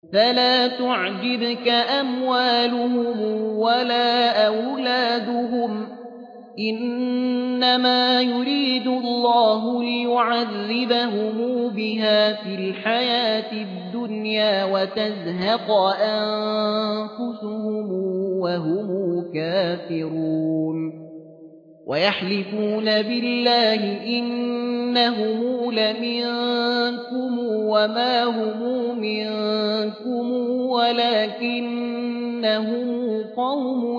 فلا تعجبك أموالهم ولا أولادهم إنما يريد الله ليعذبهم بها في الحياة الدنيا وتزهق أنفسهم وهم كافرون ويحلفون بالله إنهم لمنكم وما هم منكم ولكنهم قوم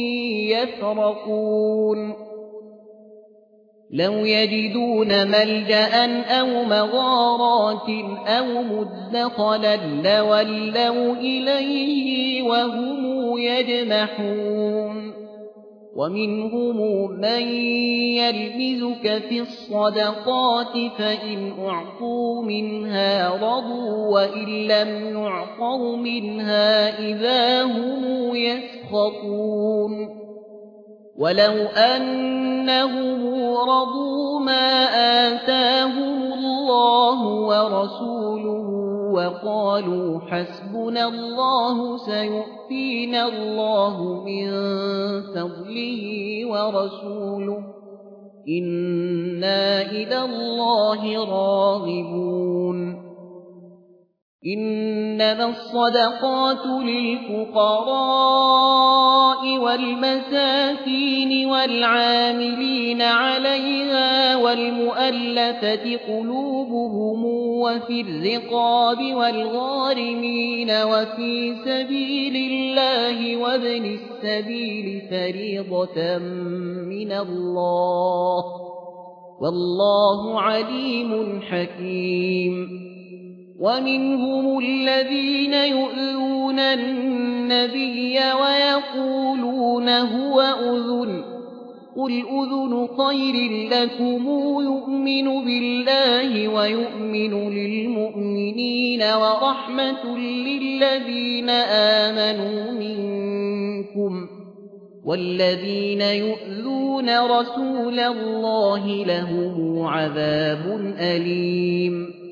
يفرقون لو يجدون ملجأ أو مغارات أو مدخلا لولوا إليه وهم يجمحون ومنهم من يلمزك في الصدقات فإن أعطوا منها رضوا وإن لم يعطوا منها إذا هم يسخطون ولو أنهم رضوا ما آتاهم الله ورسوله وقالوا حسبنا الله سيؤتينا الله من فضله ورسوله إنا إلى الله راغبون إنما الصدقات للفقراء والمساكين والعاملين عليها والمؤلفة قلوبهم وفي الرقاب والغارمين وفي سبيل الله وابن السبيل فريضة من الله والله عليم حكيم ومنهم الذين يؤذون النبي ويقولون هو أذن قل أذن خير لكم يؤمن بالله ويؤمن للمؤمنين ورحمة للذين آمنوا منكم والذين يؤذون رسول الله لهم عذاب أليم